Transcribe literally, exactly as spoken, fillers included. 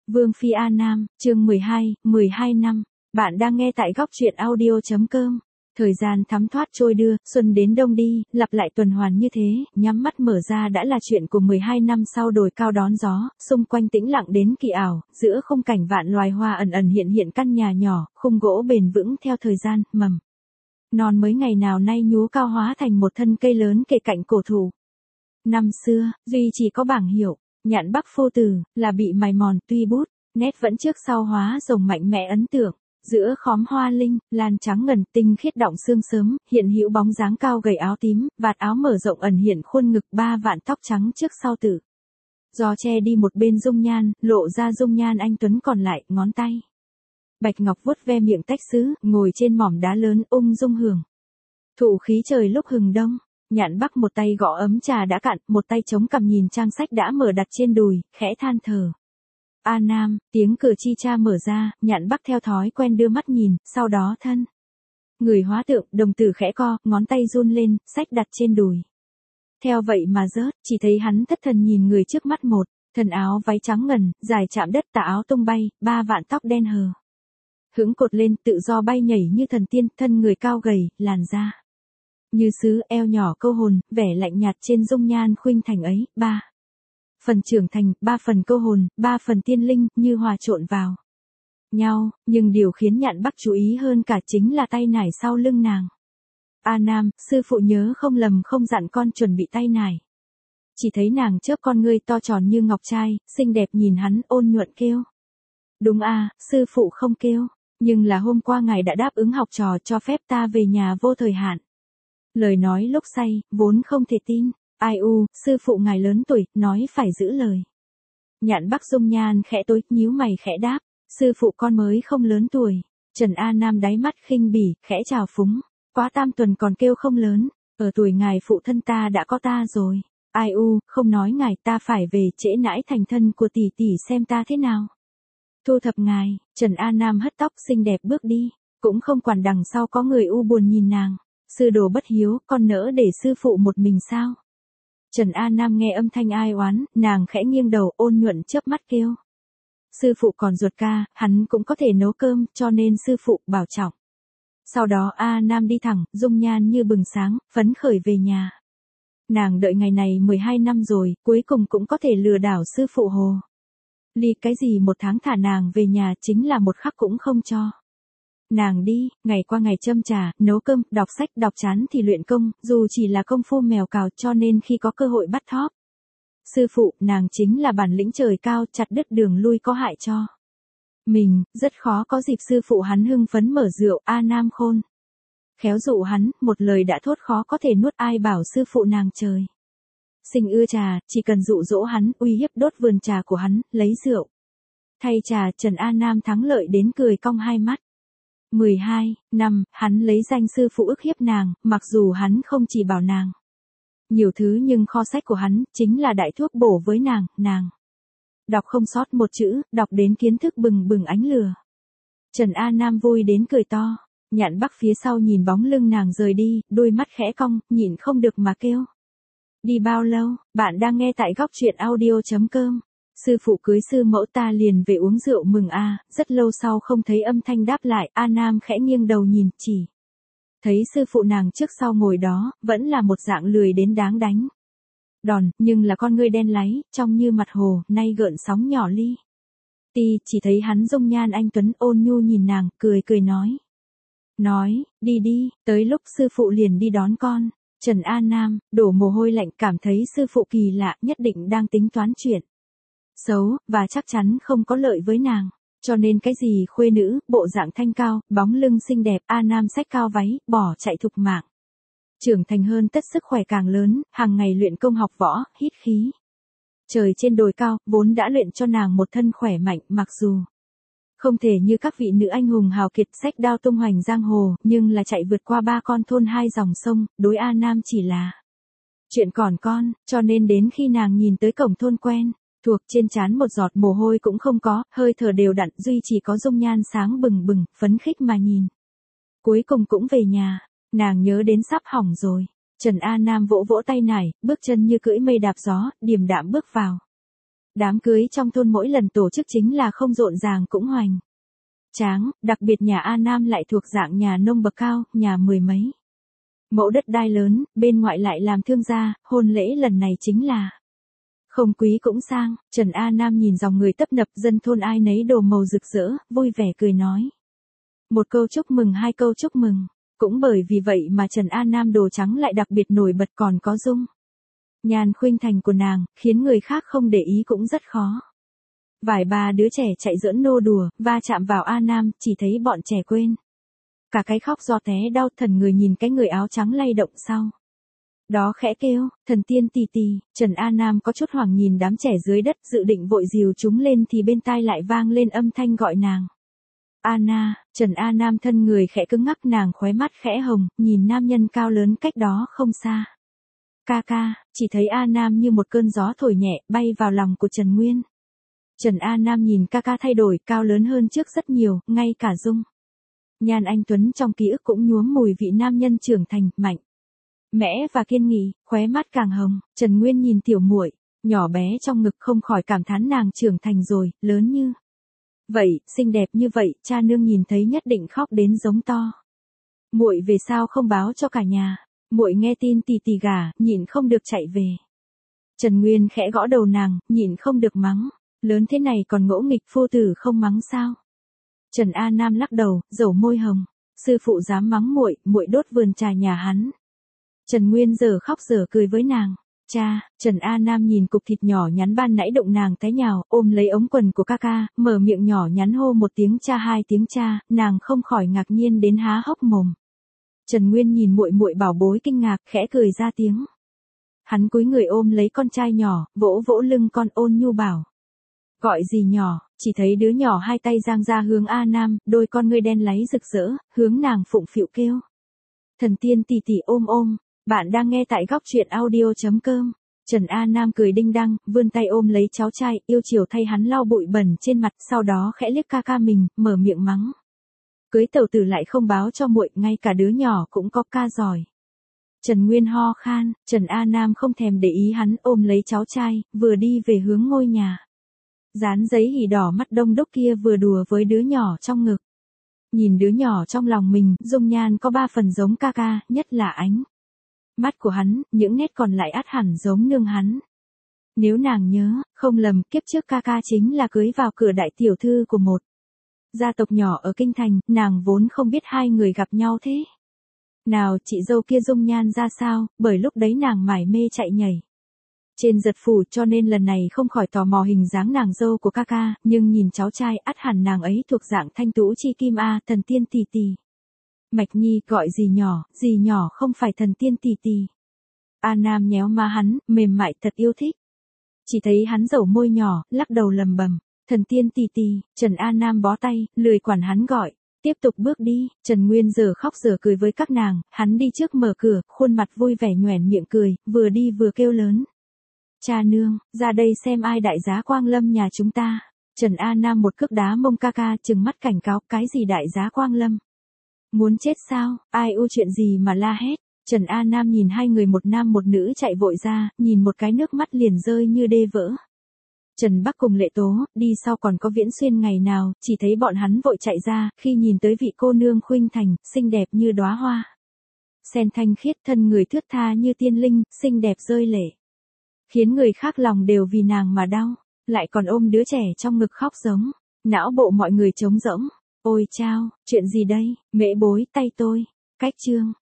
Vương Phi A Nam, chương mười hai, mười hai năm. Bạn đang nghe tại góc truyện audio chấm com. Thời gian thấm thoát trôi đưa, xuân đến đông đi, lặp lại tuần hoàn như thế, nhắm mắt mở ra đã là chuyện của mười hai năm sau đồi cao đón gió, xung quanh tĩnh lặng đến kỳ ảo, giữa khung cảnh vạn loài hoa ẩn ẩn hiện hiện căn nhà nhỏ, khung gỗ bền vững theo thời gian, mầm. Non mới ngày nào nay nhú cao hóa thành một thân cây lớn kề cạnh cổ thụ. Năm xưa, duy chỉ có bảng hiệu, nhạn Bắc phô tử, là bị mài mòn tuy bút, nét vẫn trước sau hóa rồng mạnh mẽ ấn tượng. Giữa khóm hoa linh, lan trắng ngần tinh khiết động sương sớm, hiện hữu bóng dáng cao gầy áo tím, vạt áo mở rộng ẩn hiện khuôn ngực ba vạn tóc trắng trước sau tử. Gió che đi một bên dung nhan, lộ ra dung nhan anh tuấn còn lại, ngón tay. Bạch ngọc vuốt ve miệng tách sứ, ngồi trên mỏm đá lớn ung dung hưởng. Thụ khí trời lúc hừng đông, nhạn Bắc một tay gõ ấm trà đã cạn, một tay chống cằm nhìn trang sách đã mở đặt trên đùi, khẽ than thở. A Nam, tiếng cửa chi cha mở ra, nhạn Bắc theo thói quen đưa mắt nhìn, sau đó thân. Người hóa tượng, đồng tử khẽ co, ngón tay run lên, sách đặt trên đùi. Theo vậy mà rớt, chỉ thấy hắn thất thần nhìn người trước mắt một, thần áo váy trắng ngần, dài chạm đất tà áo tung bay, ba vạn tóc đen hờ. Hững cột lên, tự do bay nhảy như thần tiên, thân người cao gầy, làn da. Như sứ eo nhỏ câu hồn, vẻ lạnh nhạt trên dung nhan khuynh thành ấy, ba. Phần trưởng thành, ba phần câu hồn, ba phần tiên linh, như hòa trộn vào nhau, nhưng điều khiến nhạn Bắc chú ý hơn cả chính là tay nải sau lưng nàng. A Nam, sư phụ nhớ không lầm không dặn con chuẩn bị tay nải. Chỉ thấy nàng chớp con ngươi to tròn như ngọc trai, xinh đẹp nhìn hắn ôn nhuận kêu. Đúng a, sư phụ không kêu, nhưng là hôm qua ngài đã đáp ứng học trò cho phép ta về nhà vô thời hạn. Lời nói lúc say, vốn không thể tin. Ai u, sư phụ ngài lớn tuổi, nói phải giữ lời. Nhạn Bắc dung nhan khẽ tối, nhíu mày khẽ đáp, sư phụ con mới không lớn tuổi. Trần A Nam đáy mắt khinh bỉ, khẽ chào phúng, quá tam tuần còn kêu không lớn, ở tuổi ngài phụ thân ta đã có ta rồi. Ai u, không nói ngài, ta phải về trễ nãi thành thân của tỷ tỷ xem ta thế nào. Thu thập ngài, Trần A Nam hất tóc xinh đẹp bước đi, cũng không quản đằng sau có người u buồn nhìn nàng. Sư đồ bất hiếu, con nỡ để sư phụ một mình sao? Trần A Nam nghe âm thanh ai oán, nàng khẽ nghiêng đầu ôn nhuận chớp mắt kêu. Sư phụ còn ruột ca, hắn cũng có thể nấu cơm, cho nên sư phụ bảo trọng. Sau đó A Nam đi thẳng, dung nhan như bừng sáng, phấn khởi về nhà. Nàng đợi ngày này mười hai năm rồi, cuối cùng cũng có thể lừa đảo sư phụ hồ. Ly cái gì một tháng thả nàng về nhà chính là một khắc cũng không cho. Nàng đi, ngày qua ngày châm trà, nấu cơm, đọc sách, đọc chán thì luyện công, dù chỉ là công phu mèo cào cho nên khi có cơ hội bắt thóp. Sư phụ, nàng chính là bản lĩnh trời cao, chặt đứt đường lui có hại cho mình, rất khó có dịp sư phụ hắn hưng phấn mở rượu, A Nam khôn. Khéo dụ hắn, một lời đã thốt khó có thể nuốt, ai bảo sư phụ nàng trời. Sinh ưa trà, chỉ cần dụ dỗ hắn, uy hiếp đốt vườn trà của hắn, lấy rượu. Thay trà, Trần A Nam thắng lợi đến cười cong hai mắt. mười hai năm, hắn lấy danh sư phụ ức hiếp nàng, mặc dù hắn không chỉ bảo nàng nhiều thứ nhưng kho sách của hắn chính là đại thuốc bổ với nàng, nàng đọc không sót một chữ, đọc đến kiến thức bừng bừng ánh lửa. Trần A Nam vui đến cười to, nhạn Bắc phía sau nhìn bóng lưng nàng rời đi, đôi mắt khẽ cong, nhịn không được mà kêu. Đi bao lâu, bạn đang nghe tại góc truyện audio chấm com. Sư phụ cưới sư mẫu ta liền về uống rượu mừng a, à, rất lâu sau không thấy âm thanh đáp lại, A Nam khẽ nghiêng đầu nhìn, chỉ thấy sư phụ nàng trước sau ngồi đó, vẫn là một dạng lười đến đáng đánh đòn, nhưng là con ngươi đen láy, trông như mặt hồ, nay gợn sóng nhỏ ly. Ti, chỉ thấy hắn dung nhan anh tuấn ôn nhu nhìn nàng, cười cười nói. Nói, đi đi, tới lúc sư phụ liền đi đón con. Trần A Nam, đổ mồ hôi lạnh cảm thấy sư phụ kỳ lạ, nhất định đang tính toán chuyện xấu, và chắc chắn không có lợi với nàng. Cho nên cái gì khuê nữ, bộ dạng thanh cao, bóng lưng xinh đẹp, A Nam xách cao váy, bỏ chạy thục mạng. Trưởng thành hơn tất sức khỏe càng lớn, hàng ngày luyện công học võ, hít khí. Trời trên đồi cao, vốn đã luyện cho nàng một thân khỏe mạnh, mặc dù không thể như các vị nữ anh hùng hào kiệt xách đao tung hoành giang hồ, nhưng là chạy vượt qua ba con thôn hai dòng sông, đối A Nam chỉ là chuyện còn con, cho nên đến khi nàng nhìn tới cổng thôn quen thuộc, trên trán một giọt mồ hôi cũng không có, hơi thở đều đặn, duy chỉ có dung nhan sáng bừng bừng, phấn khích mà nhìn. Cuối cùng cũng về nhà, nàng nhớ đến sắp hỏng rồi. Trần A Nam vỗ vỗ tay nải, bước chân như cưỡi mây đạp gió, điềm đạm bước vào Đám cưới trong thôn mỗi lần tổ chức chính là không rộn ràng cũng hoành tráng, đặc biệt nhà A Nam lại thuộc dạng nhà nông bậc cao, nhà mười mấy mẫu đất đai lớn, bên ngoại lại làm thương gia, hôn lễ lần này chính là không quý cũng sang. Trần A Nam nhìn dòng người tấp nập, dân thôn ai nấy đồ màu rực rỡ, vui vẻ cười nói. Một câu chúc mừng, hai câu chúc mừng. Cũng bởi vì vậy mà Trần A Nam đồ trắng lại đặc biệt nổi bật, còn có dung nhan khuynh thành của nàng, khiến người khác không để ý cũng rất khó. Vài ba đứa trẻ chạy giỡn nô đùa, va chạm vào A Nam, chỉ thấy bọn trẻ quên cả cái khóc do té đau, thần người nhìn cái người áo trắng lay động sau đó khẽ kêu, thần tiên tì tì. Trần A Nam có chút hoảng nhìn đám trẻ dưới đất, dự định vội dìu chúng lên thì bên tai lại vang lên âm thanh gọi nàng. Anna. Trần A Nam thân người khẽ cứng ngắc, nàng khóe mắt khẽ hồng, nhìn nam nhân cao lớn cách đó không xa. Ca ca. Chỉ thấy A Nam như một cơn gió thổi nhẹ, bay vào lòng của Trần Nguyên. Trần A Nam nhìn ca ca thay đổi, cao lớn hơn trước rất nhiều, ngay cả dung nhan anh tuấn trong ký ức cũng nhuốm mùi vị nam nhân trưởng thành, mạnh mẽ và kiên nghị, khóe mắt càng hồng. Trần Nguyên nhìn tiểu muội nhỏ bé trong ngực, không khỏi cảm thán nàng trưởng thành rồi, lớn như vậy, xinh đẹp như vậy, cha nương nhìn thấy nhất định khóc đến giống to. Muội về sao không báo cho cả nhà? Muội nghe tin tì tì gả, nhịn không được chạy về. Trần Nguyên khẽ gõ đầu nàng, nhịn không được mắng, lớn thế này còn ngỗ nghịch, phu tử không mắng sao? Trần A Nam lắc đầu, dầu môi hồng, sư phụ dám mắng muội, muội đốt vườn trà nhà hắn. Trần Nguyên giờ khóc giờ cười với nàng. Cha. Trần A Nam nhìn cục thịt nhỏ nhắn ban nãy động nàng té nhào, ôm lấy ống quần của ca ca, mở miệng nhỏ nhắn hô một tiếng cha, hai tiếng cha, nàng không khỏi ngạc nhiên đến há hốc mồm. Trần Nguyên nhìn muội muội bảo bối kinh ngạc, khẽ cười ra tiếng. Hắn cúi người ôm lấy con trai nhỏ, vỗ vỗ lưng con, ôn nhu bảo. Gọi gì nhỏ? Chỉ thấy đứa nhỏ hai tay giang ra hướng A Nam, đôi con ngươi đen láy rực rỡ, hướng nàng phụng phịu kêu. Thần tiên tì tì ôm ôm. Bạn đang nghe tại góc truyện audio chấm com. Trần A Nam cười đinh đăng, vươn tay ôm lấy cháu trai, yêu chiều thay hắn lau bụi bẩn trên mặt, sau đó khẽ liếc ca ca mình, mở miệng mắng. Cưới tẩu tử lại không báo cho muội, ngay cả đứa nhỏ cũng có ca giỏi. Trần Nguyên ho khan, Trần A Nam không thèm để ý hắn, ôm lấy cháu trai, vừa đi về hướng ngôi nhà. Dán giấy hỉ đỏ mắt đông đúc kia vừa đùa với đứa nhỏ trong ngực. Nhìn đứa nhỏ trong lòng mình, dung nhan có ba phần giống ca ca, nhất là ánh mắt của hắn, những nét còn lại ắt hẳn giống nương hắn. Nếu nàng nhớ, không lầm, kiếp trước ca ca chính là cưới vào cửa đại tiểu thư của một gia tộc nhỏ ở Kinh Thành, nàng vốn không biết hai người gặp nhau thế nào, chị dâu kia dung nhan ra sao, bởi lúc đấy nàng mải mê chạy nhảy trên giật phủ, cho nên lần này không khỏi tò mò hình dáng nàng dâu của ca ca, nhưng nhìn cháu trai, ắt hẳn nàng ấy thuộc dạng thanh tú chi kim a, thần tiên tì tì. Mạch Nhi, gọi gì nhỏ, gì nhỏ không phải thần tiên tì tì. A Nam nhéo má hắn, mềm mại thật yêu thích. Chỉ thấy hắn dẩu môi nhỏ, lắc đầu lầm bầm, thần tiên tì tì. Trần A Nam bó tay, lười quản hắn gọi, tiếp tục bước đi. Trần Nguyên giờ khóc giờ cười với các nàng, hắn đi trước mở cửa, khuôn mặt vui vẻ nhoẻn miệng cười, vừa đi vừa kêu lớn. Cha nương, ra đây xem ai đại giá quang lâm nhà chúng ta. Trần A Nam một cước đá mông ca ca, trừng mắt cảnh cáo, cái gì đại giá quang lâm? Muốn chết sao, ai u chuyện gì mà la hét. Trần A Nam nhìn hai người một nam một nữ chạy vội ra, nhìn một cái nước mắt liền rơi như đê vỡ. Trần Bắc cùng Lệ Tố, đi sau còn có Viễn Xuyên ngày nào, chỉ thấy bọn hắn vội chạy ra, khi nhìn tới vị cô nương khuynh thành, xinh đẹp như đóa hoa sen thanh khiết, thân người thướt tha như tiên linh, xinh đẹp rơi lệ, khiến người khác lòng đều vì nàng mà đau, lại còn ôm đứa trẻ trong ngực khóc giống, não bộ mọi người trống rỗng. Ôi chao, chuyện gì đây, mễ bối, tay tôi, cách chương.